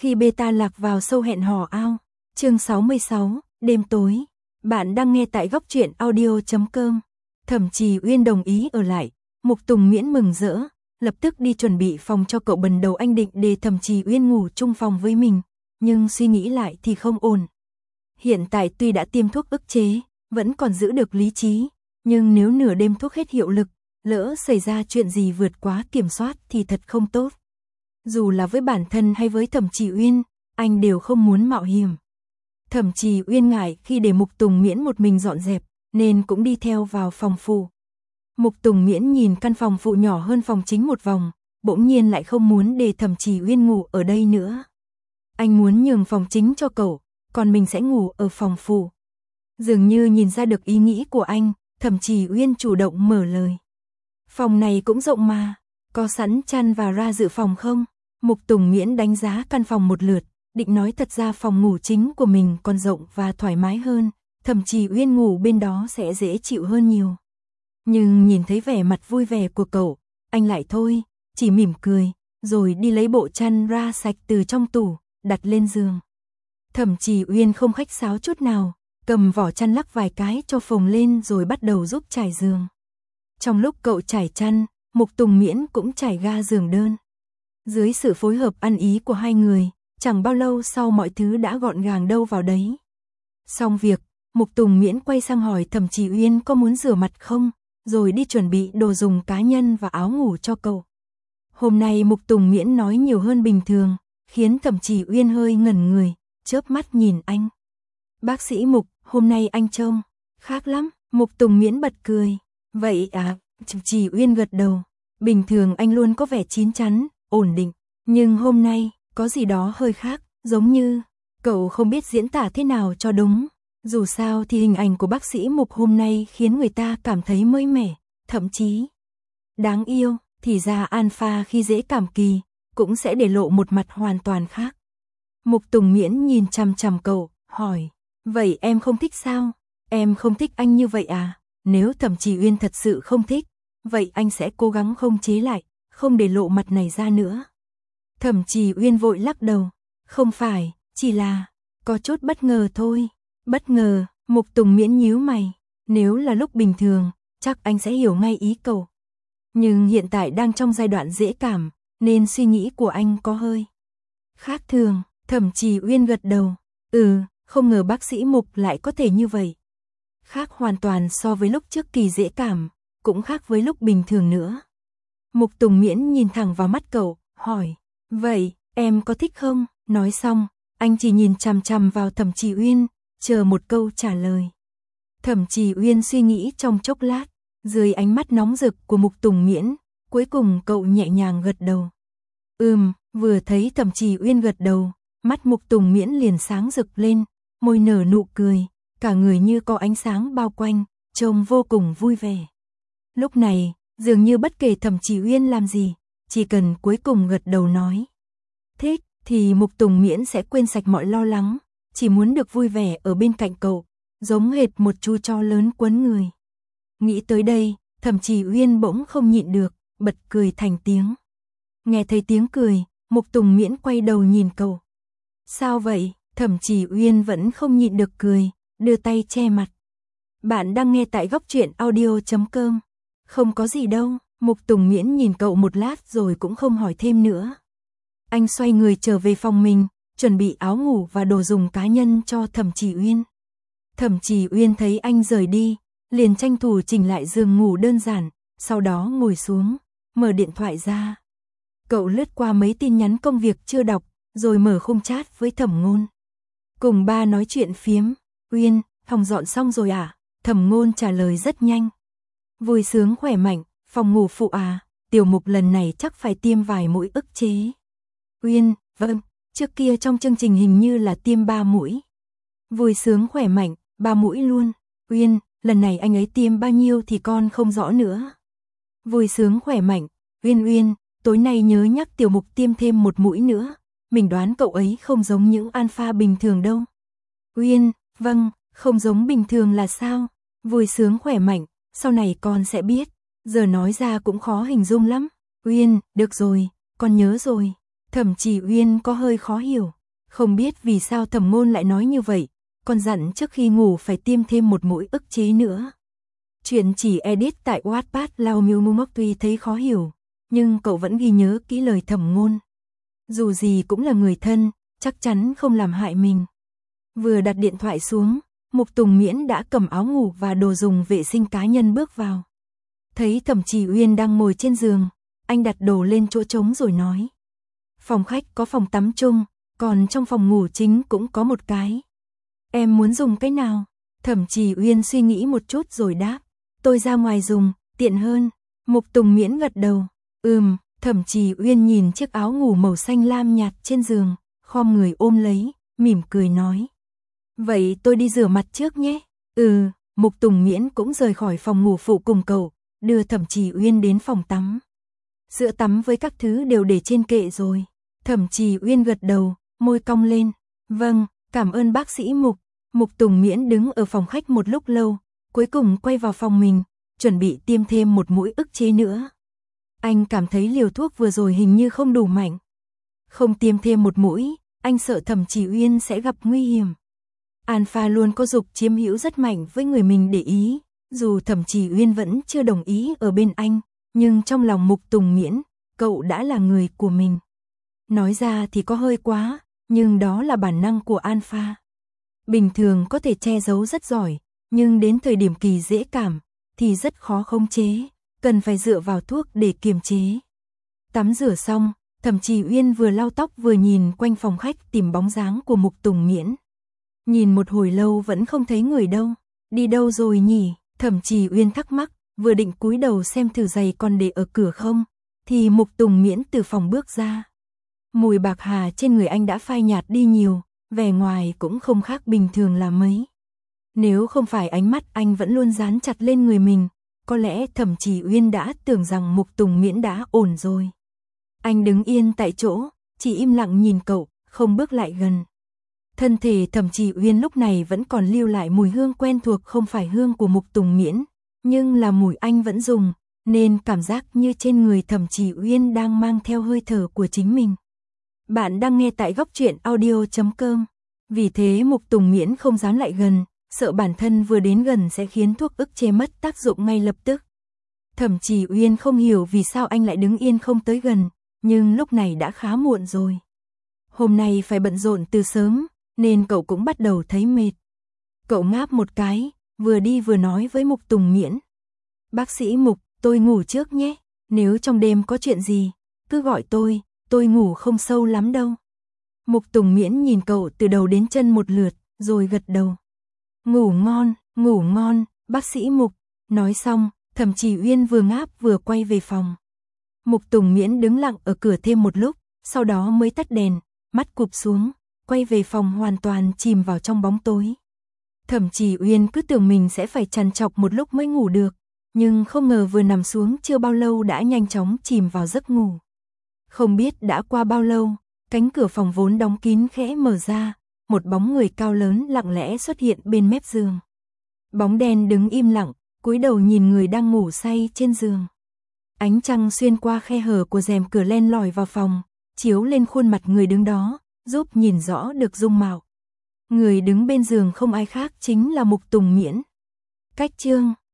Khi beta lạc vào sâu hẹn hò ao. Chương 66, đêm tối. Bạn đang nghe tại góc truyện audio.com. Thẩm Trì Uyên đồng ý ở lại. Mục Tùng Miễn mừng rỡ, lập tức đi chuẩn bị phòng cho cậu. Ban đầu anh định để Thẩm Trì Uyên ngủ chung phòng với mình, nhưng suy nghĩ lại thì không ổn. Hiện tại tuy đã tiêm thuốc ức chế, vẫn còn giữ được lý trí, nhưng nếu nửa đêm thuốc hết hiệu lực, lỡ xảy ra chuyện gì vượt quá kiểm soát thì thật không tốt. Dù là với bản thân hay với Thẩm Trì Uyên, anh đều không muốn mạo hiểm. Thẩm Trì Uyên ngại khi để Mục Tùng Miễn một mình dọn dẹp, nên cũng đi theo vào phòng phụ. Mục Tùng Miễn nhìn căn phòng phụ nhỏ hơn phòng chính một vòng, bỗng nhiên lại không muốn để Thẩm Trì Uyên ngủ ở đây nữa. Anh muốn nhường phòng chính cho cậu, còn mình sẽ ngủ ở phòng phụ. Dường như nhìn ra được ý nghĩ của anh, Thẩm Trì Uyên chủ động mở lời. Phòng này cũng rộng mà, có sẵn chăn và ra dự phòng không? Mục Tùng Miễn đánh giá căn phòng một lượt, định nói thật ra phòng ngủ chính của mình còn rộng và thoải mái hơn, Thẩm Trì Uyên ngủ bên đó sẽ dễ chịu hơn nhiều. Nhưng nhìn thấy vẻ mặt vui vẻ của cậu, anh lại thôi, chỉ mỉm cười, rồi đi lấy bộ chăn ra sạch từ trong tủ, đặt lên giường. Thẩm Trì Uyên không khách sáo chút nào, cầm vỏ chăn lắc vài cái cho phồng lên rồi bắt đầu giúp trải giường. Trong lúc cậu trải chăn, Mục Tùng Miễn cũng trải ga giường đơn. Dưới sự phối hợp ăn ý của hai người, chẳng bao lâu sau mọi thứ đã gọn gàng đâu vào đấy. Xong việc, Mục Tùng Miễn quay sang hỏi Thẩm Trì Uyên có muốn rửa mặt không, rồi đi chuẩn bị đồ dùng cá nhân và áo ngủ cho cậu. Hôm nay Mục Tùng Miễn nói nhiều hơn bình thường, khiến Thẩm Trì Uyên hơi ngẩn người, chớp mắt nhìn anh. Bác sĩ Mục, hôm nay anh trông khác lắm. Mục Tùng Miễn bật cười. Vậy à? Thẩm Trì Uyên gật đầu. Bình thường anh luôn có vẻ chín chắn, ổn định, nhưng hôm nay có gì đó hơi khác, giống như cậu không biết diễn tả thế nào cho đúng. Dù sao thì hình ảnh của bác sĩ Mục hôm nay khiến người ta cảm thấy mới mẻ, thậm chí đáng yêu. Thì ra alpha khi dễ cảm kỳ cũng sẽ để lộ một mặt hoàn toàn khác. Mục Tùng Miễn nhìn chằm chằm cậu, hỏi, vậy em không thích sao? Em không thích anh như vậy à? Nếu Thẩm Trì Uyên thật sự không thích, vậy anh sẽ cố gắng không chế lại, không để lộ mặt này ra nữa. Thẩm Trì Uyên vội lắc đầu, không phải, chỉ là có chút bất ngờ thôi. Bất ngờ? Mục Tùng Miễn nhíu mày, nếu là lúc bình thường, chắc anh sẽ hiểu ngay ý cậu. Nhưng hiện tại đang trong giai đoạn dễ cảm, nên suy nghĩ của anh có hơi khác thường. Thẩm Trì Uyên gật đầu, không ngờ bác sĩ Mục lại có thể như vậy. Khác hoàn toàn so với lúc trước kỳ dễ cảm, cũng khác với lúc bình thường nữa. Mục Tùng Miễn nhìn thẳng vào mắt cậu, hỏi, vậy, em có thích không? Nói xong, anh chỉ nhìn chằm chằm vào Thẩm Trì Uyên, chờ một câu trả lời. Thẩm Trì Uyên suy nghĩ trong chốc lát, dưới ánh mắt nóng rực của Mục Tùng Miễn, cuối cùng cậu nhẹ nhàng gật đầu. Vừa thấy Thẩm Trì Uyên gật đầu, mắt Mục Tùng Miễn liền sáng rực lên, môi nở nụ cười, cả người như có ánh sáng bao quanh, trông vô cùng vui vẻ. Lúc này, dường như bất kể Thẩm Trì Uyên làm gì, chỉ cần cuối cùng gật đầu nói thích, thì Mục Tùng Miễn sẽ quên sạch mọi lo lắng, chỉ muốn được vui vẻ ở bên cạnh cậu, giống hệt một chú chó lớn quấn người. Nghĩ tới đây, Thẩm Trì Uyên bỗng không nhịn được, bật cười thành tiếng. Nghe thấy tiếng cười, Mục Tùng Miễn quay đầu nhìn cậu. Sao vậy? Thẩm Trì Uyên vẫn không nhịn được cười, đưa tay che mặt. Bạn đang nghe tại góc truyện audio.com. Không có gì đâu. Mục Tùng Miễn nhìn cậu một lát rồi cũng không hỏi thêm nữa. Anh xoay người trở về phòng mình, chuẩn bị áo ngủ và đồ dùng cá nhân cho Thẩm Trì Uyên. Thẩm Trì Uyên thấy anh rời đi, liền tranh thủ chỉnh lại giường ngủ đơn giản, sau đó ngồi xuống, mở điện thoại ra. Cậu lướt qua mấy tin nhắn công việc chưa đọc, rồi mở khung chat với Thẩm Ngôn. Cùng ba nói chuyện phiếm. Uyên, phòng dọn xong rồi à? Thẩm Ngôn trả lời rất nhanh. Vui sướng khỏe mạnh, phòng ngủ phụ à? Tiểu Mục lần này chắc phải tiêm vài mũi ức chế. Uyên, vâng, trước kia trong chương trình hình như là tiêm 3 mũi. Vui sướng khỏe mạnh, 3 mũi luôn. Uyên, lần này anh ấy tiêm bao nhiêu thì con không rõ nữa. Vui sướng khỏe mạnh, Uyên, tối nay nhớ nhắc Tiểu Mục tiêm thêm 1 mũi nữa. Mình đoán cậu ấy không giống những alpha bình thường đâu. Uyên, vâng, không giống bình thường là sao? Vui sướng khỏe mạnh, sau này con sẽ biết. Giờ nói ra cũng khó hình dung lắm. Uyên, được rồi, con nhớ rồi. Thẩm Trì Uyên có hơi khó hiểu, không biết vì sao Thẩm Ngôn lại nói như vậy, còn dặn trước khi ngủ phải tiêm thêm một mũi ức chế nữa. Chuyện chỉ edit tại Wattpad Lao Miêu Mu Mốc tuy thấy khó hiểu, nhưng cậu vẫn ghi nhớ kỹ lời Thẩm Ngôn. Dù gì cũng là người thân, chắc chắn không làm hại mình. Vừa đặt điện thoại xuống, Mục Tùng Miễn đã cầm áo ngủ và đồ dùng vệ sinh cá nhân bước vào. Thấy Thẩm Trì Uyên đang ngồi trên giường, anh đặt đồ lên chỗ trống rồi nói. Phòng khách có phòng tắm chung, còn trong phòng ngủ chính cũng có một cái. Em muốn dùng cái nào? Thẩm Trì Uyên suy nghĩ một chút rồi đáp. Tôi ra ngoài dùng, tiện hơn. Mục Tùng Miễn gật đầu. Thẩm Trì Uyên nhìn chiếc áo ngủ màu xanh lam nhạt trên giường, khom người ôm lấy, mỉm cười nói. Vậy tôi đi rửa mặt trước nhé. Mục Tùng Miễn cũng rời khỏi phòng ngủ phụ cùng cậu, đưa Thẩm Trì Uyên đến phòng tắm. Sữa tắm với các thứ đều để trên kệ rồi. Thẩm Trì Uyên gật đầu, môi cong lên. Vâng, cảm ơn bác sĩ Mục. Mục Tùng Miễn đứng ở phòng khách một lúc lâu, cuối cùng quay vào phòng mình, chuẩn bị tiêm thêm một mũi ức chế nữa. Anh cảm thấy liều thuốc vừa rồi hình như không đủ mạnh. Không tiêm thêm một mũi, anh sợ Thẩm Trì Uyên sẽ gặp nguy hiểm. Alpha luôn có dục chiếm hữu rất mạnh với người mình để ý, dù Thẩm Trì Uyên vẫn chưa đồng ý ở bên anh, nhưng trong lòng Mục Tùng Miễn, cậu đã là người của mình. Nói ra thì có hơi quá, nhưng đó là bản năng của Alpha. Bình thường có thể che giấu rất giỏi, nhưng đến thời điểm kỳ dễ cảm, thì rất khó khống chế, cần phải dựa vào thuốc để kiềm chế. Tắm rửa xong, Thẩm Trì Uyên vừa lau tóc vừa nhìn quanh phòng khách tìm bóng dáng của Mục Tùng Miễn. Nhìn một hồi lâu vẫn không thấy người đâu, đi đâu rồi nhỉ? Thẩm Trì Uyên thắc mắc, vừa định cúi đầu xem thử giày còn để ở cửa không, thì Mục Tùng Miễn từ phòng bước ra. Mùi bạc hà trên người anh đã phai nhạt đi nhiều, vẻ ngoài cũng không khác bình thường là mấy. Nếu không phải ánh mắt anh vẫn luôn dán chặt lên người mình, có lẽ Thẩm Trì Uyên đã tưởng rằng Mục Tùng Miễn đã ổn rồi. Anh đứng yên tại chỗ, chỉ im lặng nhìn cậu, không bước lại gần. Thân thể Thẩm Trì Uyên lúc này vẫn còn lưu lại mùi hương quen thuộc, không phải hương của Mục Tùng Miễn, nhưng là mùi anh vẫn dùng, nên cảm giác như trên người Thẩm Trì Uyên đang mang theo hơi thở của chính mình. Bạn đang nghe tại góc truyện audio.com. Vì thế Mục Tùng Miễn không dám lại gần, sợ bản thân vừa đến gần sẽ khiến thuốc ức chế mất tác dụng ngay lập tức. Thẩm Trì Uyên không hiểu vì sao anh lại đứng yên không tới gần, nhưng lúc này đã khá muộn rồi. Hôm nay phải bận rộn từ sớm, nên cậu cũng bắt đầu thấy mệt. Cậu ngáp một cái, vừa đi vừa nói với Mục Tùng Miễn. Bác sĩ Mục, tôi ngủ trước nhé, nếu trong đêm có chuyện gì, cứ gọi tôi ngủ không sâu lắm đâu. Mục Tùng Miễn nhìn cậu từ đầu đến chân một lượt, rồi gật đầu. Ngủ ngon, bác sĩ Mục. Nói xong, Thẩm Trì Uyên vừa ngáp vừa quay về phòng. Mục Tùng Miễn đứng lặng ở cửa thêm một lúc, sau đó mới tắt đèn, mắt cụp xuống, quay về phòng hoàn toàn chìm vào trong bóng tối. Thẩm Trì Uyên cứ tưởng mình sẽ phải trằn trọc một lúc mới ngủ được, nhưng không ngờ vừa nằm xuống chưa bao lâu đã nhanh chóng chìm vào giấc ngủ. Không biết đã qua bao lâu, cánh cửa phòng vốn đóng kín khẽ mở ra, một bóng người cao lớn lặng lẽ xuất hiện bên mép giường. Bóng đen đứng im lặng, cúi đầu nhìn người đang ngủ say trên giường. Ánh trăng xuyên qua khe hở của rèm cửa len lỏi vào phòng, chiếu lên khuôn mặt người đứng đó, giúp nhìn rõ được dung mạo. Người đứng bên giường không ai khác chính là Mục Tùng Miễn. Cách chương